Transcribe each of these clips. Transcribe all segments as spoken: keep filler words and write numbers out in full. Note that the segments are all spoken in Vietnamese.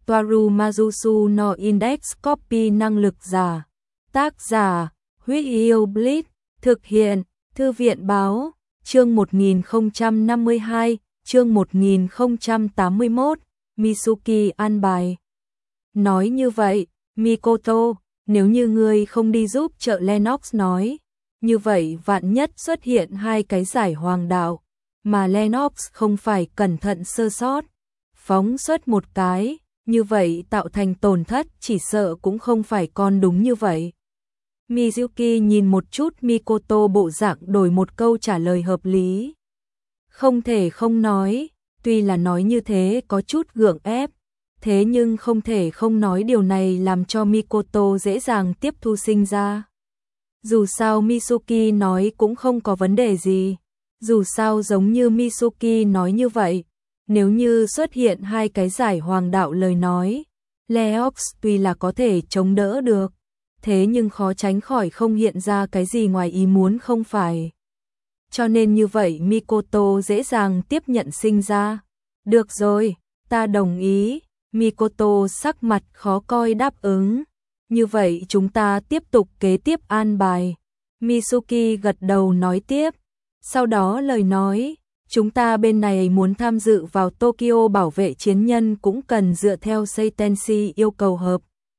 Toaru Majusu no Index Copy năng lực giả. Tác giả, Huyết Yêu Blitz, thực hiện, Thư viện báo, chương một nghìn không trăm năm mươi hai, chương một nghìn không trăm tám mươi mốt, Mitsuki an bài. Nói như vậy, Mikoto, nếu như ngươi không đi giúp trợ Lennox nói, như vậy vạn nhất xuất hiện hai cái giải hoàng đạo, mà Lennox không phải cẩn thận sơ sót, phóng xuất một cái, như vậy tạo thành tổn thất chỉ sợ cũng không phải con đúng như vậy. Mizuki nhìn một chút Mikoto bộ dạng đổi một câu trả lời hợp lý. Không thể không nói, tuy là nói như thế có chút gượng ép, thế nhưng không thể không nói điều này làm cho Mikoto dễ dàng tiếp thu sinh ra. Dù sao Mitsuki nói cũng không có vấn đề gì, dù sao giống như Mitsuki nói như vậy, nếu như xuất hiện hai cái giải hoàng đạo lời nói, Leox tuy là có thể chống đỡ được, thế nhưng khó tránh khỏi không hiện ra cái gì ngoài ý muốn không phải. Cho nên như vậy Mikoto dễ dàng tiếp nhận sinh ra. Được rồi, ta đồng ý. Mikoto sắc mặt khó coi đáp ứng. Như vậy chúng ta tiếp tục kế tiếp an bài. Mitsuki gật đầu nói tiếp. Sau đó lời nói, chúng ta bên này muốn tham dự vào Tokyo bảo vệ chiến nhân cũng cần dựa theo Seitenshi yêu cầu hợp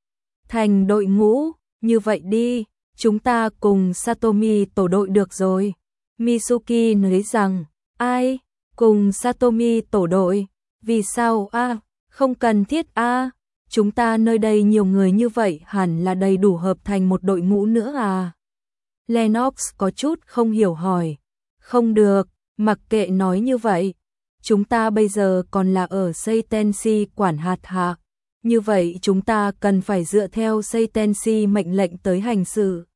thành đội ngũ. Như vậy đi, chúng ta cùng Satomi tổ đội được rồi. Mitsuki nói rằng, ai? Cùng Satomi tổ đội? Vì sao a? À, không cần thiết a. À, chúng ta nơi đây nhiều người như vậy hẳn là đầy đủ hợp thành một đội ngũ nữa à? Lennox có chút không hiểu hỏi. Không được, mặc kệ nói như vậy. Chúng ta bây giờ còn là ở Seitenshi quản hạt hạ. Như vậy chúng ta cần phải dựa theo Seitenshi mệnh lệnh tới hành sự.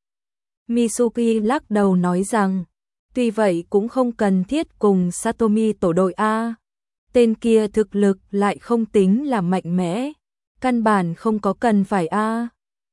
Mitsuki lắc đầu nói rằng, tuy vậy cũng không cần thiết cùng Satomi tổ đội A. Tên kia thực lực lại không tính là mạnh mẽ, căn bản không có cần phải A.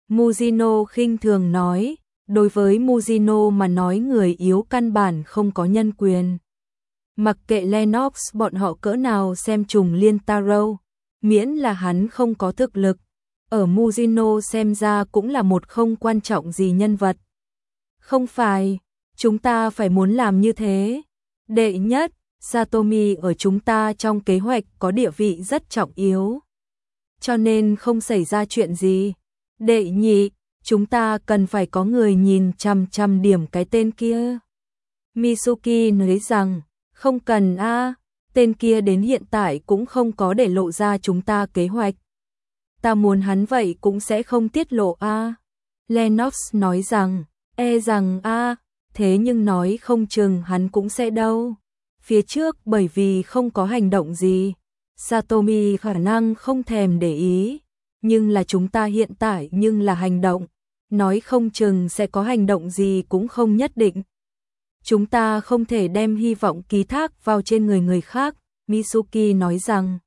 Mujino khinh thường nói, đối với Mujino mà nói người yếu căn bản không có nhân quyền. Mặc kệ Lennox bọn họ cỡ nào xem trùng liên Taro, miễn là hắn không có thực lực, ở Mujino xem ra cũng là một không quan trọng gì nhân vật. Không phải, chúng ta phải muốn làm như thế. Đệ nhất, Satomi ở chúng ta trong kế hoạch có địa vị rất trọng yếu. Cho nên không xảy ra chuyện gì. Đệ nhị, chúng ta cần phải có người nhìn chằm chằm điểm cái tên kia. Mitsuki nói rằng, không cần a. Tên kia đến hiện tại cũng không có để lộ ra chúng ta kế hoạch. Ta muốn hắn vậy cũng sẽ không tiết lộ a. Lennox nói rằng, e rằng a, thế nhưng nói không chừng hắn cũng sẽ đâu. Phía trước bởi vì không có hành động gì, Satomi khả năng không thèm để ý, nhưng là chúng ta hiện tại nhưng là hành động, nói không chừng sẽ có hành động gì cũng không nhất định. Chúng ta không thể đem hy vọng ký thác vào trên người người khác, Mitsuki nói rằng.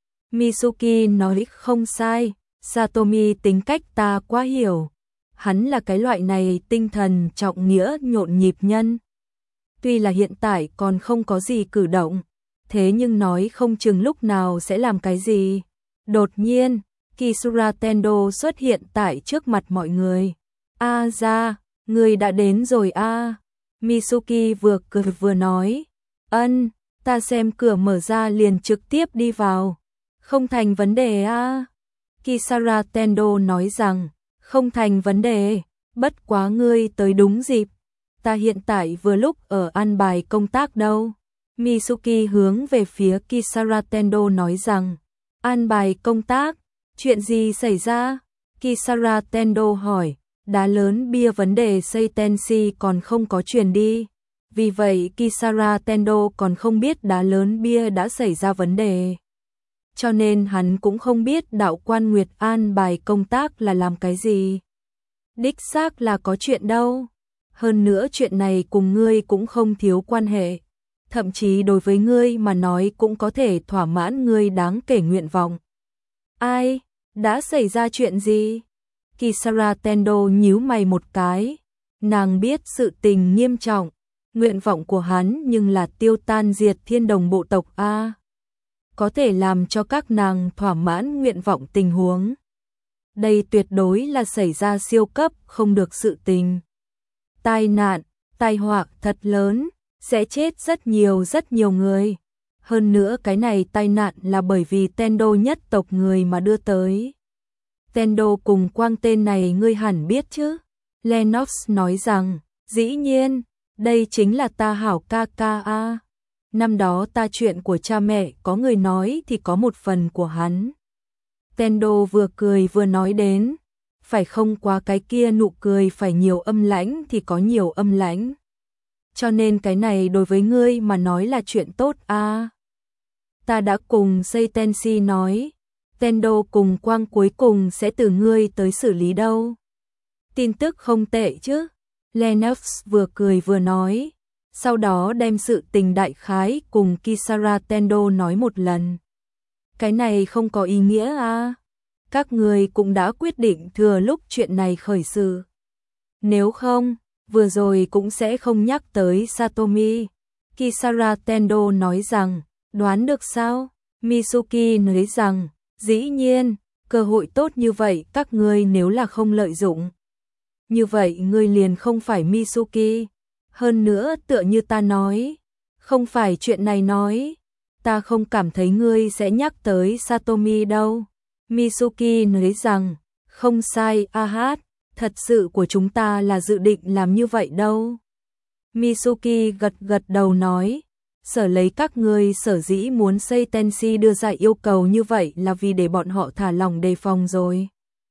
Mitsuki nói không sai, Satomi tính cách ta quá hiểu. Hắn là cái loại này tinh thần trọng nghĩa nhộn nhịp nhân. Tuy là hiện tại còn không có gì cử động, thế nhưng nói không chừng lúc nào sẽ làm cái gì. Đột nhiên, Kisura Tendo xuất hiện tại trước mặt mọi người. A ra, người đã đến rồi a. Mitsuki vừa cười vừa nói, ân, ta xem cửa mở ra liền trực tiếp đi vào. Không thành vấn đề a. Kisara Tendo nói rằng, không thành vấn đề, bất quá ngươi tới đúng dịp. Ta hiện tại vừa lúc ở an bài công tác đâu. Mitsuki hướng về phía Kisara Tendo nói rằng, an bài công tác, chuyện gì xảy ra? Kisara Tendo hỏi. Đá lớn bia vấn đề Seitenshi còn không có truyền đi. Vì vậy Kisara Tendo còn không biết đá lớn bia đã xảy ra vấn đề. Cho nên hắn cũng không biết đạo quan Nguyệt an bài công tác là làm cái gì. Đích xác là có chuyện đâu. Hơn nữa chuyện này cùng ngươi cũng không thiếu quan hệ. Thậm chí đối với ngươi mà nói cũng có thể thỏa mãn ngươi đáng kể nguyện vọng. Ai? Đã xảy ra chuyện gì? Kisara Tendo nhíu mày một cái, nàng biết sự tình nghiêm trọng, nguyện vọng của hắn nhưng là tiêu tan diệt thiên đồng bộ tộc a. có thể làm cho các nàng thỏa mãn nguyện vọng tình huống. Đây tuyệt đối là xảy ra siêu cấp không được sự tình. Tai nạn, tai họa thật lớn, sẽ chết rất nhiều rất nhiều người. Hơn nữa cái này tai nạn là bởi vì Tendo nhất tộc người mà đưa tới. Tendo cùng Quang tên này ngươi hẳn biết chứ? Lennox nói rằng, dĩ nhiên, đây chính là ta hảo ca ca a. Năm đó ta chuyện của cha mẹ có người nói thì có một phần của hắn. Tendo vừa cười vừa nói đến, phải không quá cái kia nụ cười phải nhiều âm lãnh thì có nhiều âm lãnh. Cho nên cái này đối với ngươi mà nói là chuyện tốt a. Ta đã cùng Seitenshi nói, Tendo cùng Quang cuối cùng sẽ từ ngươi tới xử lý đâu. Tin tức không tệ chứ? Lennox vừa cười vừa nói, sau đó đem sự tình đại khái cùng Kisara Tendo nói một lần. Cái này không có ý nghĩa à? Các người cũng đã quyết định thừa lúc chuyện này khởi sự. Nếu không, vừa rồi cũng sẽ không nhắc tới Satomi. Kisara Tendo nói rằng, đoán được sao? Mitsuki nói rằng, dĩ nhiên, cơ hội tốt như vậy các ngươi nếu là không lợi dụng. Như vậy ngươi liền không phải Mitsuki. Hơn nữa tựa như ta nói, không phải chuyện này nói, ta không cảm thấy ngươi sẽ nhắc tới Satomi đâu. Mitsuki nói rằng, không sai a hát, thật sự của chúng ta là dự định làm như vậy đâu. Mitsuki gật gật đầu nói, sở lấy các ngươi sở dĩ muốn Seitenshi đưa ra yêu cầu như vậy là vì để bọn họ thả lỏng đề phòng rồi.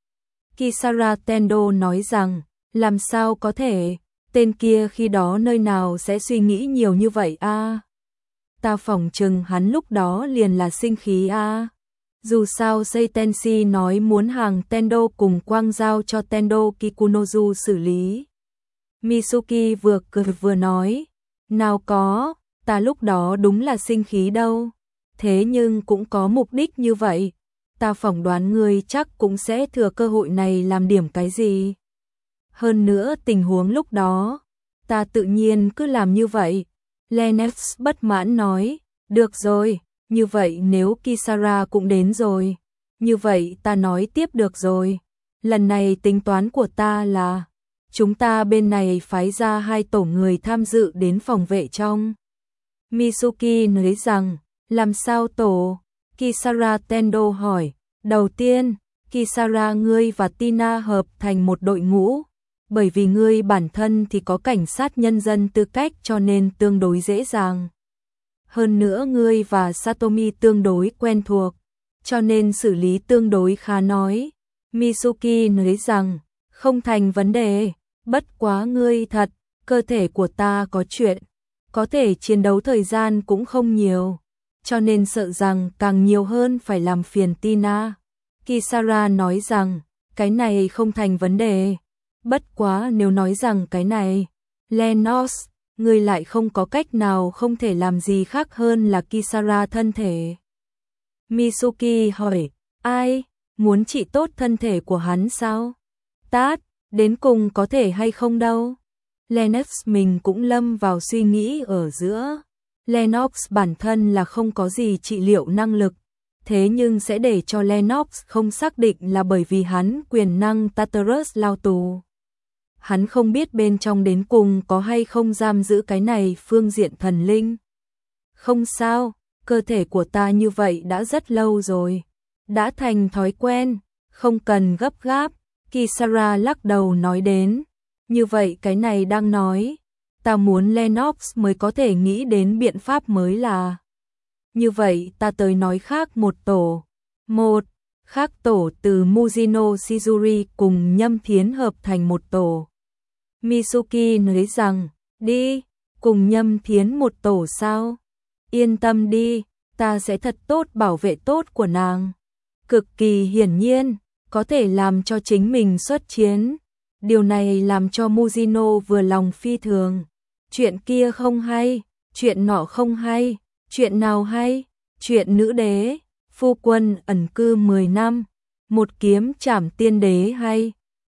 Kisara Tendo nói rằng, làm sao có thể, tên kia khi đó nơi nào sẽ suy nghĩ nhiều như vậy a? À? Ta phỏng chừng hắn lúc đó liền là sinh khí a. À? Dù sao Seitenshi nói muốn hàng Tendo cùng Quang giao cho Tendo Kikunozu xử lý. Mitsuki vừa cười vừa nói, nào có, ta lúc đó đúng là sinh khí đâu. Thế nhưng cũng có mục đích như vậy. Ta phỏng đoán ngươi chắc cũng sẽ thừa cơ hội này làm điểm cái gì. Hơn nữa tình huống lúc đó, ta tự nhiên cứ làm như vậy. Lennox bất mãn nói, được rồi, như vậy nếu Kisara cũng đến rồi, như vậy ta nói tiếp được rồi. Lần này tính toán của ta là, chúng ta bên này phái ra hai tổ người tham dự đến phòng vệ trong. Mitsuki nói rằng, làm sao tổ? Kisara Tendo hỏi, đầu tiên, Kisara ngươi và Tina hợp thành một đội ngũ. Bởi vì ngươi bản thân thì có cảnh sát nhân dân tư cách cho nên tương đối dễ dàng. Hơn nữa ngươi và Satomi tương đối quen thuộc, cho nên xử lý tương đối khá nói. Mitsuki nói rằng, không thành vấn đề, bất quá ngươi thật, cơ thể của ta có chuyện, có thể chiến đấu thời gian cũng không nhiều, cho nên sợ rằng càng nhiều hơn phải làm phiền Tina. Kisara nói rằng, cái này không thành vấn đề. Bất quá nếu nói rằng cái này, Lennox, ngươi lại không có cách nào không thể làm gì khác hơn là Kisara thân thể. Mitsuki hỏi, ai, muốn trị tốt thân thể của hắn sao? Tát, đến cùng có thể hay không đâu. Lennox mình cũng lâm vào suy nghĩ ở giữa. Lennox bản thân là không có gì trị liệu năng lực, thế nhưng sẽ để cho Lennox không xác định là bởi vì hắn quyền năng Tartarus lao tù. Hắn không biết bên trong đến cùng có hay không giam giữ cái này phương diện thần linh. Không sao, cơ thể của ta như vậy đã rất lâu rồi, đã thành thói quen, không cần gấp gáp. Kisara lắc đầu nói đến, như vậy cái này đang nói, ta muốn Lennox mới có thể nghĩ đến biện pháp mới là. Như vậy ta tới nói khác một tổ, một, khác tổ từ Mujino Shizuri cùng Nhâm Thiến hợp thành một tổ. Mitsuki nói rằng, đi, cùng Nhâm Thiến một tổ sao? Yên tâm đi, ta sẽ thật tốt bảo vệ tốt của nàng. Cực kỳ hiển nhiên, có thể làm cho chính mình xuất chiến. Điều này làm cho Mujino vừa lòng phi thường. Chuyện kia không hay, chuyện nọ không hay, chuyện nào hay? Chuyện nữ đế, phu quân ẩn cư mười năm, một kiếm trảm tiên đế hay?